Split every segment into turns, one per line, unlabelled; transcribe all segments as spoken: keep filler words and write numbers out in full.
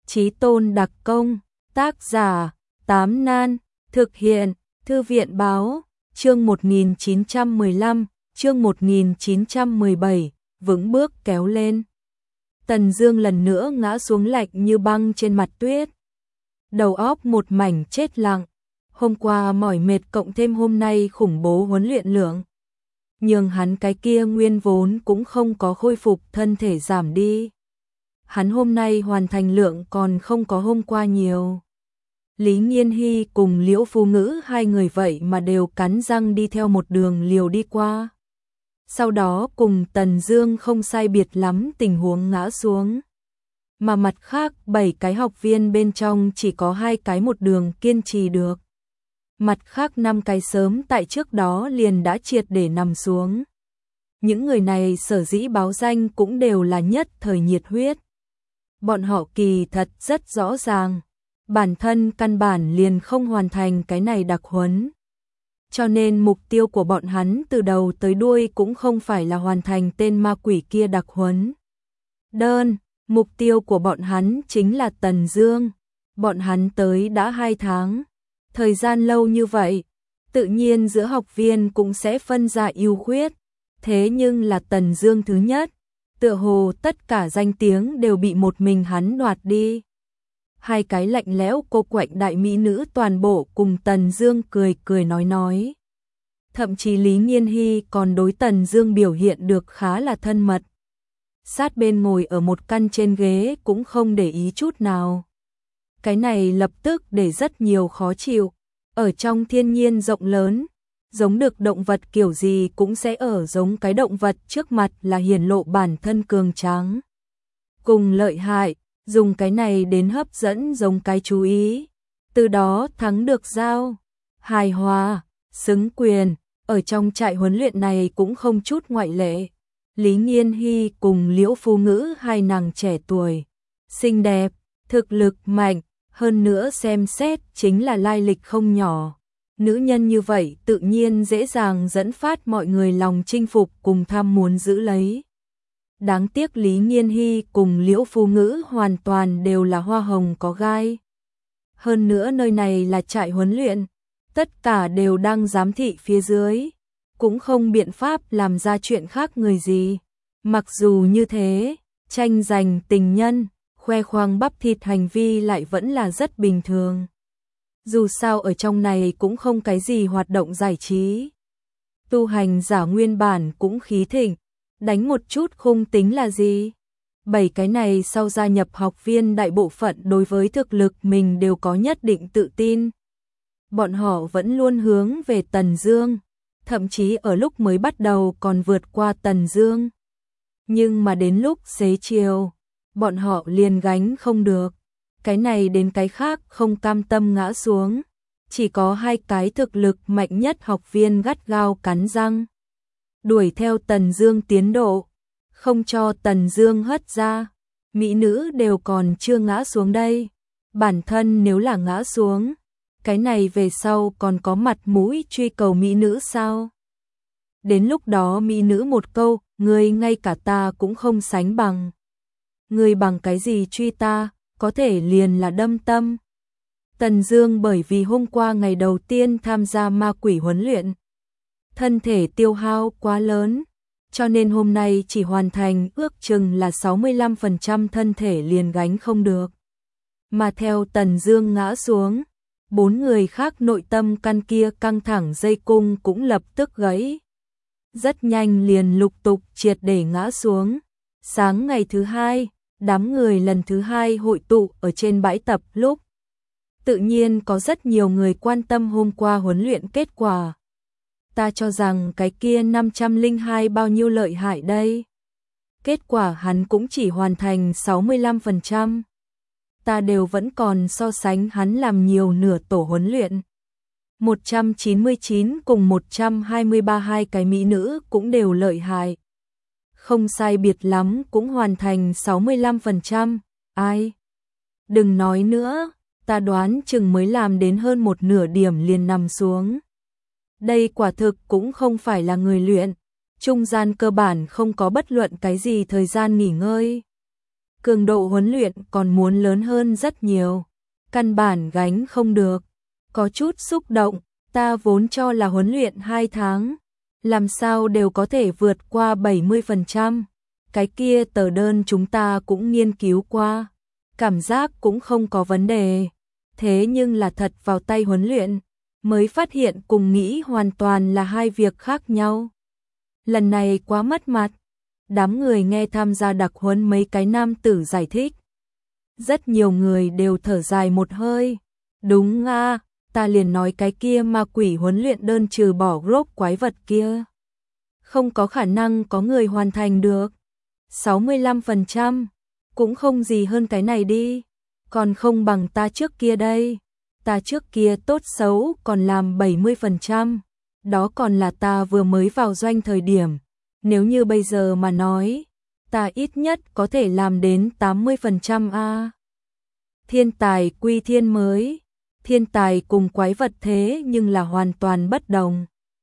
Chí Tôn đặc công, tác giả, Tám Nan, thực hiện, Thư viện báo, chương một nghìn chín trăm mười lăm, chương một nghìn chín trăm mười bảy, vững bước kéo lên. Tần Dương lần nữa ngã xuống lạnh như băng trên mặt tuyết. Đầu óc một mảnh chết lặng, hôm qua mỏi mệt cộng thêm hôm nay khủng bố huấn luyện lượng. Nhưng hắn cái kia nguyên vốn cũng không có khôi phục thân thể giảm đi. Hắn hôm nay hoàn thành lượng còn không có hôm qua nhiều. Lý Nghiên Hy cùng Liễu Phu Ngữ hai người vậy mà đều cắn răng đi theo một đường liều đi qua. Sau đó cùng Tần Dương không sai biệt lắm tình huống ngã xuống. Mà mặt khác bảy cái học viên bên trong chỉ có hai cái một đường kiên trì được. Mặt khác năm cái sớm tại trước đó liền đã triệt để nằm xuống. Những người này sở dĩ báo danh cũng đều là nhất thời nhiệt huyết. Bọn họ kỳ thật rất rõ ràng, bản thân căn bản liền không hoàn thành cái này đặc huấn. Cho nên mục tiêu của bọn hắn từ đầu tới đuôi cũng không phải là hoàn thành tên ma quỷ kia đặc huấn. Đơn, mục tiêu của bọn hắn chính là Tần Dương. Bọn hắn tới đã hai tháng. Thời gian lâu như vậy, tự nhiên giữa học viên cũng sẽ phân ra ưu khuyết. Thế nhưng là Tần Dương thứ nhất, tựa hồ tất cả danh tiếng đều bị một mình hắn đoạt đi. Hai cái lạnh lẽo cô quạnh đại mỹ nữ toàn bộ cùng Tần Dương cười cười nói nói. Thậm chí Lý Nghiên Hy còn đối Tần Dương biểu hiện được khá là thân mật. Sát bên ngồi ở một căn trên ghế cũng không để ý chút nào. Cái này lập tức để rất nhiều khó chịu. Ở trong thiên nhiên rộng lớn, giống được động vật kiểu gì cũng sẽ ở giống cái động vật trước mặt là hiển lộ bản thân cường tráng. Cùng lợi hại, dùng cái này đến hấp dẫn giống cái chú ý. Từ đó thắng được giao, hài hòa, xứng quyền. Ở trong trại huấn luyện này cũng không chút ngoại lệ. Lý Nghiên Hy cùng Liễu Phu Ngữ hai nàng trẻ tuổi, xinh đẹp, thực lực mạnh, hơn nữa xem xét chính là lai lịch không nhỏ. Nữ nhân như vậy tự nhiên dễ dàng dẫn phát mọi người lòng chinh phục cùng tham muốn giữ lấy. Đáng tiếc Lý Nghiên Hy cùng Liễu Phu Ngữ hoàn toàn đều là hoa hồng có gai. Hơn nữa nơi này là trại huấn luyện, tất cả đều đang giám thị phía dưới, cũng không biện pháp làm ra chuyện khác người gì. Mặc dù như thế, tranh giành tình nhân, khoe khoang bắp thịt hành vi lại vẫn là rất bình thường. Dù sao ở trong này cũng không cái gì hoạt động giải trí. Tu hành giả nguyên bản cũng khí thịnh, đánh một chút không tính là gì. Bảy cái này sau gia nhập học viên đại bộ phận đối với thực lực mình đều có nhất định tự tin. Bọn họ vẫn luôn hướng về Tần Dương, thậm chí ở lúc mới bắt đầu còn vượt qua Tần Dương. Nhưng mà đến lúc xế chiều, bọn họ liền gánh không được. Cái này đến cái khác không cam tâm ngã xuống. Chỉ có hai cái thực lực mạnh nhất học viên gắt gao cắn răng. Đuổi theo Tần Dương tiến độ, không cho Tần Dương hất ra. Mỹ nữ đều còn chưa ngã xuống đây. Bản thân nếu là ngã xuống, cái này về sau còn có mặt mũi truy cầu mỹ nữ sao? Đến lúc đó mỹ nữ một câu, ngươi ngay cả ta cũng không sánh bằng. Ngươi bằng cái gì truy ta, có thể liền là đâm tâm. Tần Dương bởi vì hôm qua ngày đầu tiên tham gia ma quỷ huấn luyện, thân thể tiêu hao quá lớn, cho nên hôm nay chỉ hoàn thành ước chừng là sáu mươi lăm phần trăm thân thể liền gánh không được. Mà theo Tần Dương ngã xuống, bốn người khác nội tâm căn kia căng thẳng dây cung cũng lập tức gãy. Rất nhanh liền lục tục triệt để ngã xuống. Sáng ngày thứ hai, đám người lần thứ hai hội tụ ở trên bãi tập lúc. Tự nhiên có rất nhiều người quan tâm hôm qua huấn luyện kết quả. Ta cho rằng cái kia năm trăm lẻ hai bao nhiêu lợi hại đây. Kết quả hắn cũng chỉ hoàn thành sáu mươi lăm phần trăm. Ta đều vẫn còn so sánh hắn làm nhiều nửa tổ huấn luyện. một trăm chín mươi chín cùng một trăm hai mươi ba hai cái mỹ nữ cũng đều lợi hại. Không sai biệt lắm cũng hoàn thành sáu mươi lăm phần trăm. Ai? Đừng nói nữa, ta đoán chừng mới làm đến hơn một nửa điểm liền nằm xuống. Đây quả thực cũng không phải là người luyện. Trung gian cơ bản không có bất luận cái gì thời gian nghỉ ngơi. cường độ huấn luyện còn muốn lớn hơn rất nhiều, căn bản gánh không được. Có chút xúc động, ta vốn cho là huấn luyện hai tháng, làm sao đều có thể vượt qua bảy mươi phần trăm. Cái kia tờ đơn chúng ta cũng nghiên cứu qua, cảm giác cũng không có vấn đề. Thế nhưng là thật vào tay huấn luyện, mới phát hiện cùng nghĩ hoàn toàn là hai việc khác nhau. Lần này quá mất mặt. Đám người nghe tham gia đặc huấn mấy cái nam tử giải thích. Rất nhiều người đều thở dài một hơi. Đúng à, ta liền nói cái kia ma quỷ huấn luyện đơn trừ bỏ group quái vật kia. Không có khả năng có người hoàn thành được. sáu mươi lăm phần trăm, cũng không gì hơn cái này đi. Còn không bằng ta trước kia đây. Ta trước kia tốt xấu còn làm bảy mươi phần trăm. Đó còn là ta vừa mới vào doanh thời điểm. Nếu như bây giờ mà nói, ta ít nhất có thể làm đến tám mươi phần trăm a. Thiên tài quy thiên mới, thiên tài cùng quái vật thế nhưng là hoàn toàn bất đồng.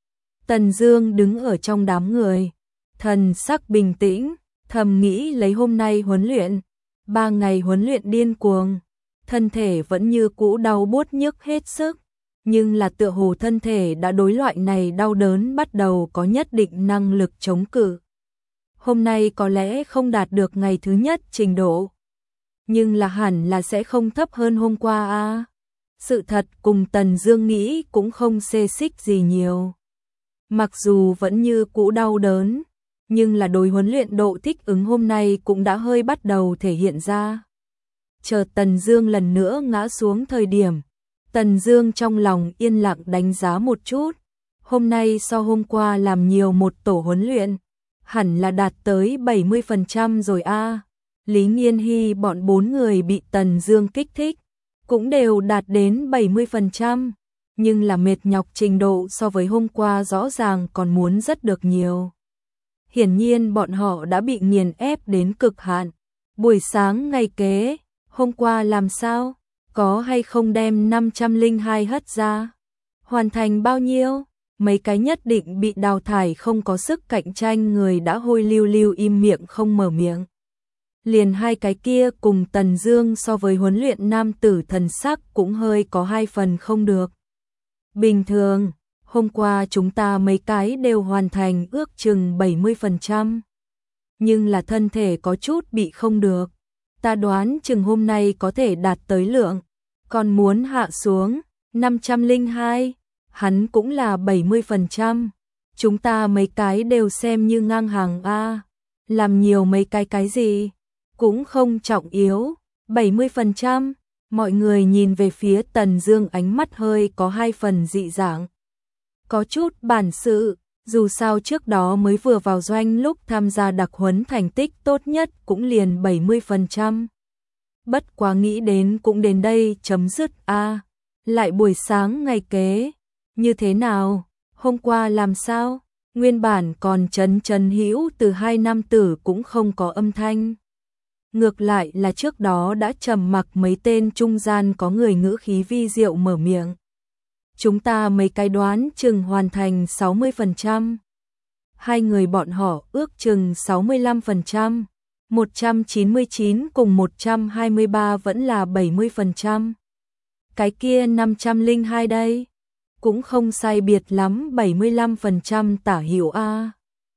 Tần Dương đứng ở trong đám người, thần sắc bình tĩnh, thầm nghĩ lấy hôm nay huấn luyện, ba ngày huấn luyện điên cuồng, thân thể vẫn như cũ đau buốt nhức hết sức. Nhưng là tựa hồ thân thể đã đối loại này đau đớn bắt đầu có nhất định năng lực chống cự. Hôm nay có lẽ không đạt được ngày thứ nhất trình độ, nhưng là hẳn là sẽ không thấp hơn hôm qua a. À. Sự thật cùng Tần Dương nghĩ cũng không xê xích gì nhiều. Mặc dù vẫn như cũ đau đớn, nhưng là đối huấn luyện độ thích ứng hôm nay cũng đã hơi bắt đầu thể hiện ra. Chờ Tần Dương lần nữa ngã xuống thời điểm, Tần Dương trong lòng yên lặng đánh giá một chút, hôm nay so hôm qua làm nhiều một tổ huấn luyện, hẳn là đạt tới bảy mươi phần trăm rồi a. À. Lý Nghiên Hy bọn bốn người bị Tần Dương kích thích, cũng đều đạt đến bảy mươi phần trăm, nhưng là mệt nhọc trình độ so với hôm qua rõ ràng còn muốn rất được nhiều. Hiển nhiên bọn họ đã bị nghiền ép đến cực hạn. Buổi sáng ngày kế, hôm qua làm sao? Có hay không đem năm trăm lẻ hai hất ra? Hoàn thành bao nhiêu? Mấy cái nhất định bị đào thải không có sức cạnh tranh người đã hôi lưu lưu im miệng không mở miệng. Liền hai cái kia cùng Tần Dương so với huấn luyện nam tử thần sắc cũng hơi có hai phần không được. Bình thường, hôm qua chúng ta mấy cái đều hoàn thành ước chừng bảy mươi phần trăm. Nhưng là thân thể có chút bị không được. Ta đoán chừng hôm nay có thể đạt tới lượng. Còn muốn hạ xuống, năm trăm lẻ hai, hắn cũng là bảy mươi phần trăm. Chúng ta mấy cái đều xem như ngang hàng a. Làm nhiều mấy cái cái gì, cũng không trọng yếu, bảy mươi phần trăm. Mọi người nhìn về phía Tần Dương ánh mắt hơi có hai phần dị dạng. Có chút bản sự, dù sao trước đó mới vừa vào doanh lúc tham gia đặc huấn thành tích tốt nhất cũng liền bảy mươi phần trăm. Bất quá nghĩ đến cũng đến đây chấm dứt a. À, lại buổi sáng ngày kế, như thế nào? Hôm qua làm sao? Nguyên bản còn chấn chấn hữu từ hai nam tử cũng không có âm thanh. Ngược lại là trước đó đã trầm mặc mấy tên trung gian có người ngữ khí vi diệu mở miệng. Chúng ta mấy cái đoán chừng hoàn thành sáu mươi phần trăm. Hai người bọn họ ước chừng sáu mươi lăm phần trăm. một trăm chín mươi chín cùng một trăm hai mươi ba vẫn là bảy mươi phần trăm. Cái kia năm trăm lẻ hai đây, cũng không sai biệt lắm bảy mươi lăm phần trăm tả hữu a.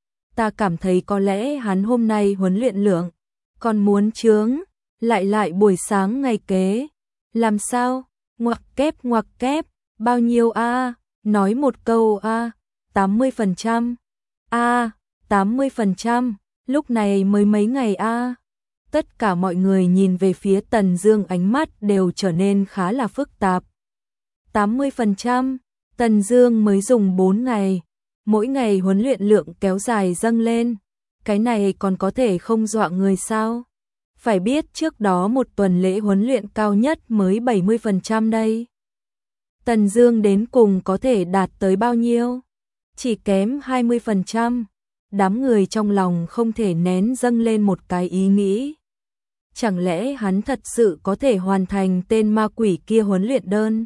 Ta cảm thấy có lẽ hắn hôm nay huấn luyện lượng còn muốn chướng, lại lại buổi sáng ngày kế. Làm sao? Ngoặc kép ngoặc kép, bao nhiêu a? Nói một câu a, tám mươi phần trăm. A, tám mươi phần trăm. Lúc này mới mấy ngày a. Tất cả mọi người nhìn về phía Tần Dương ánh mắt đều trở nên khá là phức tạp. tám mươi phần trăm, Tần Dương mới dùng bốn ngày, mỗi ngày huấn luyện lượng kéo dài dâng lên, cái này còn có thể không dọa người sao? Phải biết trước đó một tuần lễ huấn luyện cao nhất mới bảy mươi phần trăm đây. Tần Dương đến cùng có thể đạt tới bao nhiêu? Chỉ kém hai mươi phần trăm. Đám người trong lòng không thể nén dâng lên một cái ý nghĩ. Chẳng lẽ hắn thật sự có thể hoàn thành tên ma quỷ kia huấn luyện đơn?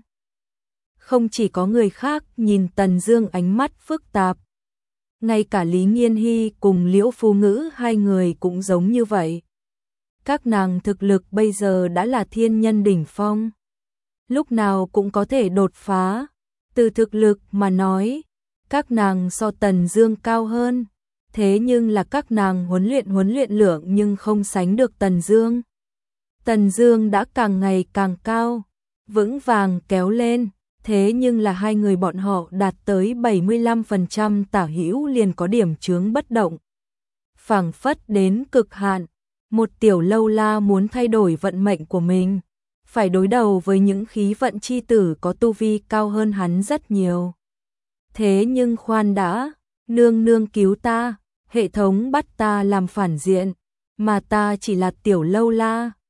Không chỉ có người khác nhìn Tần Dương ánh mắt phức tạp, ngay cả Lý Nghiên Hy cùng Liễu Phu Ngữ hai người cũng giống như vậy. các nàng thực lực bây giờ đã là thiên nhân đỉnh phong. Lúc nào cũng có thể đột phá. Từ thực lực mà nói, các nàng so Tần Dương cao hơn. Thế nhưng là các nàng huấn luyện huấn luyện lượng nhưng không sánh được Tần Dương. Tần Dương đã càng ngày càng cao, vững vàng kéo lên. Thế nhưng là hai người bọn họ đạt tới bảy mươi lăm phần trăm tả hữu liền có điểm chướng bất động. Phảng phất đến cực hạn, một tiểu lâu la muốn thay đổi vận mệnh của mình, phải đối đầu với những khí vận chi tử có tu vi cao hơn hắn rất nhiều. Thế nhưng khoan đã, nương nương cứu ta, hệ thống bắt ta làm phản diện, mà ta chỉ là tiểu lâu la,